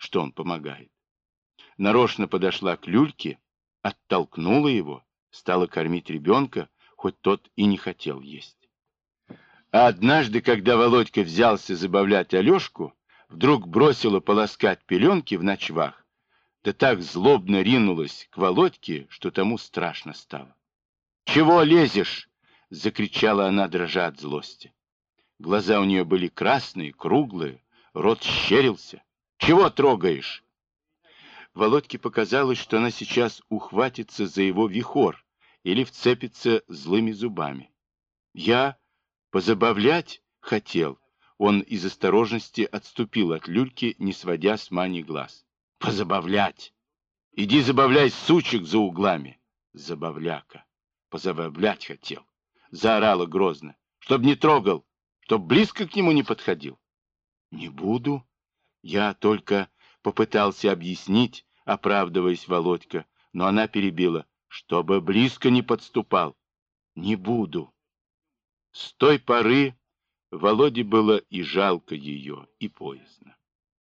что он помогает. Нарочно подошла к люльке, оттолкнула его, стала кормить ребенка, хоть тот и не хотел есть. А однажды, когда Володька взялся забавлять Алешку, вдруг бросила полоскать пеленки в ночвах, да так злобно ринулась к Володьке, что тому страшно стало. «Чего лезешь?» — закричала она, дрожа от злости. Глаза у нее были красные, круглые, рот щерился. «Чего трогаешь?» Володьке показалось, что она сейчас ухватится за его вихор или вцепится злыми зубами. «Я позабавлять хотел». Он из осторожности отступил от люльки, не сводя с Мани глаз. «Позабавлять! Иди забавляй сучек за углами!» «Забавляка! Позабавлять хотел!» Заорала грозно. «Чтоб не трогал! Чтоб близко к нему не подходил!» «Не буду!» Я только попытался объяснить, оправдываясь Володька, но она перебила. «Чтобы близко не подступал!» «Не буду!» С той поры Володе было и жалко ее, и боязно.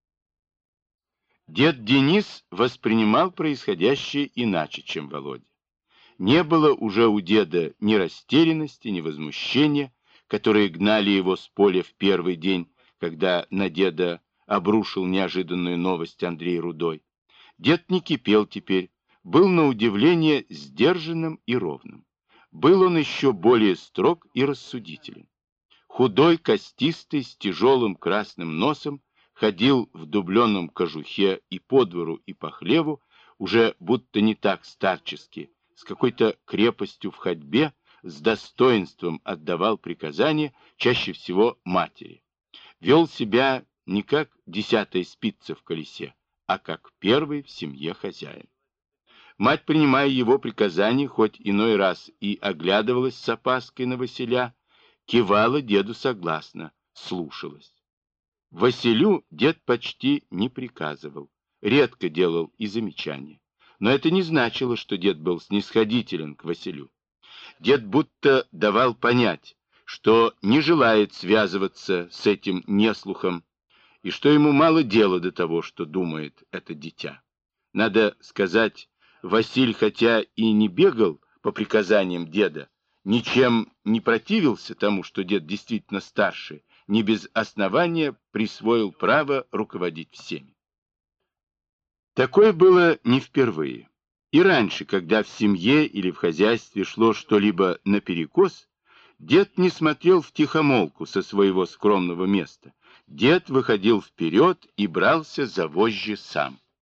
Дед Денис воспринимал происходящее иначе, чем Володя. Не было уже у деда ни растерянности, ни возмущения, которые гнали его с поля в первый день, когда на деда обрушил неожиданную новость Андрей Рудой. Дед не кипел теперь, был на удивление сдержанным и ровным. Был он еще более строг и рассудителен. Худой, костистый, с тяжелым красным носом, ходил в дубленном кожухе и по двору, и по хлеву, уже будто не так старчески, с какой-то крепостью в ходьбе, с достоинством отдавал приказания, чаще всего матери. Вел себя не как 10-я спица в колесе, а как первый в семье хозяин. Мать, принимая его приказания, хоть иной раз и оглядывалась с опаской на Василя, кивала деду согласно, слушалась. Василю дед почти не приказывал, редко делал и замечания. Но это не значило, что дед был снисходителен к Василю. Дед будто давал понять, что не желает связываться с этим неслухом, и что ему мало дела до того, что думает это дитя. Надо сказать, Василь, хотя и не бегал по приказаниям деда, ничем не противился тому, что дед действительно старше, не без основания присвоил право руководить всеми. Такое было не впервые. И раньше, когда в семье или в хозяйстве шло что-либо наперекос, дед не смотрел втихомолку со своего скромного места. Дед выходил вперед и брался за вожжи сам.